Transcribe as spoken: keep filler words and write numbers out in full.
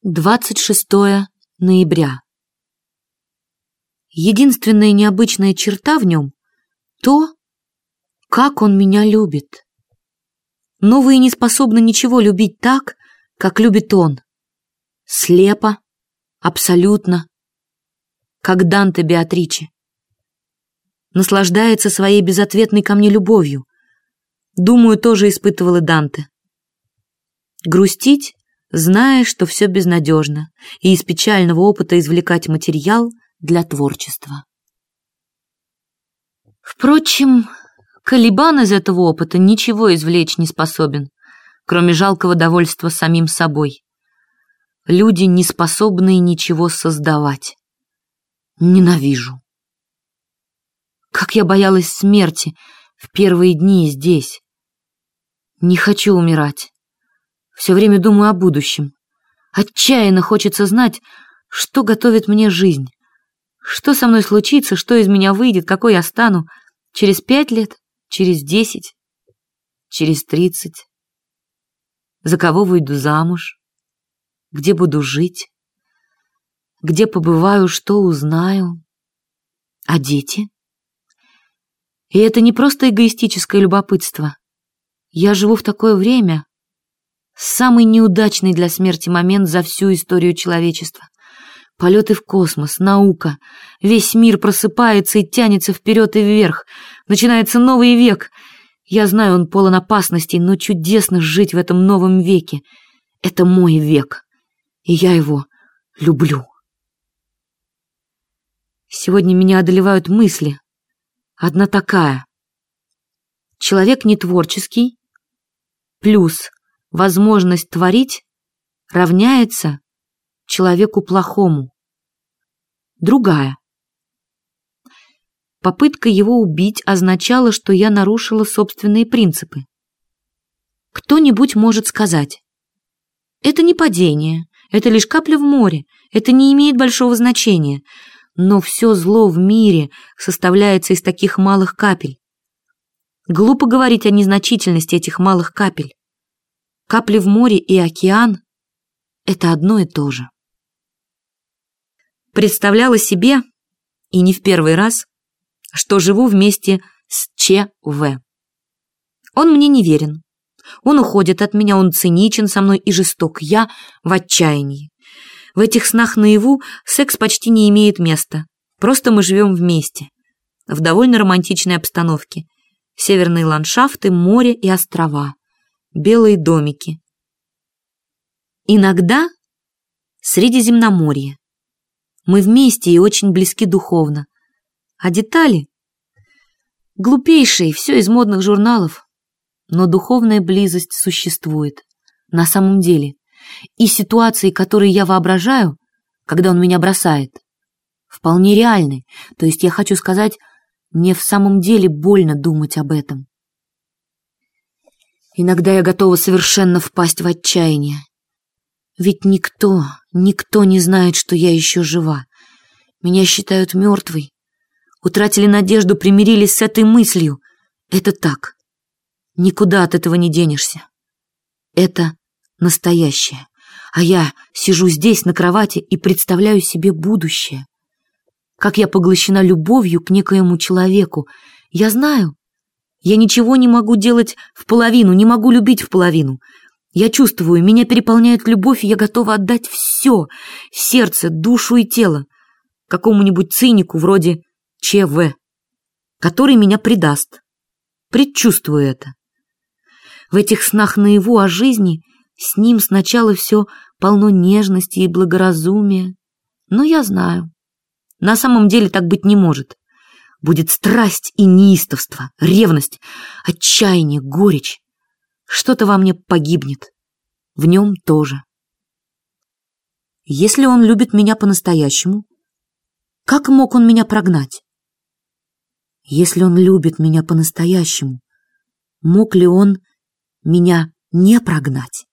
двадцать шестое ноября. Единственная необычная черта в нем — то, как он меня любит. Новые не способны ничего любить так, как любит он. Слепо, абсолютно, как Данте Беатриче. Наслаждается своей безответной ко мне любовью. Думаю, тоже испытывал и Данте. Грустить, зная, что все безнадежно, и из печального опыта извлекать материал для творчества. Впрочем, Калибан из этого опыта ничего извлечь не способен, кроме жалкого довольства самим собой. Люди, не способные ничего создавать. Ненавижу. Как я боялась смерти в первые дни здесь. Не хочу умирать. Все время думаю о будущем. Отчаянно хочется знать, что готовит мне жизнь. Что со мной случится, что из меня выйдет, какой я стану через пять лет, через десять, через тридцать. За кого выйду замуж, где буду жить, где побываю, что узнаю. А дети? И это не просто эгоистическое любопытство. Я живу в такое время, самый неудачный для смерти момент за всю историю человечества. Полеты в космос, наука, весь мир просыпается и тянется вперед и вверх. Начинается новый век. Я знаю, он полон опасностей, но чудесно жить в этом новом веке. Это мой век, и я его люблю. Сегодня меня одолевают мысли. Одна такая. Человек нетворческий плюс возможность творить равняется человеку плохому. Другая. Попытка его убить означала, что я нарушила собственные принципы. Кто-нибудь может сказать: это не падение, это лишь капля в море, это не имеет большого значения, но все зло в мире составляется из таких малых капель. Глупо говорить о незначительности этих малых капель. Капли в море и океан — это одно и то же. Представляла себе, и не в первый раз, что живу вместе с Че В. Он мне не верен. Он уходит от меня, он циничен со мной и жесток. Я в отчаянии. В этих снах наяву секс почти не имеет места. Просто мы живем вместе, в довольно романтичной обстановке. Северные ландшафты, море и острова, белые домики. Иногда Средиземноморье. Мы вместе и очень близки духовно. А детали? Глупейшие, все из модных журналов. Но духовная близость существует. На самом деле. И ситуации, которые я воображаю, когда он меня бросает, вполне реальны. То есть я хочу сказать, мне в самом деле больно думать об этом. Иногда я готова совершенно впасть в отчаяние. Ведь никто, никто не знает, что я еще жива. Меня считают мертвой. Утратили надежду, примирились с этой мыслью. Это так. Никуда от этого не денешься. Это настоящее. А я сижу здесь на кровати и представляю себе будущее. Как я поглощена любовью к некоему человеку. Я знаю, я ничего не могу делать в половину, не могу любить в половину. Я чувствую, меня переполняет любовь, и я готова отдать все, сердце, душу и тело, какому-нибудь цинику вроде Че В, который меня предаст. Предчувствую это. В этих снах наяву о жизни с ним сначала все полно нежности и благоразумия. Но я знаю, на самом деле так быть не может. Будет страсть и неистовство, ревность, отчаяние, горечь. Что-то во мне погибнет. В нем тоже. Если он любит меня по-настоящему, как мог он меня прогнать? Если он любит меня по-настоящему, мог ли он меня не прогнать?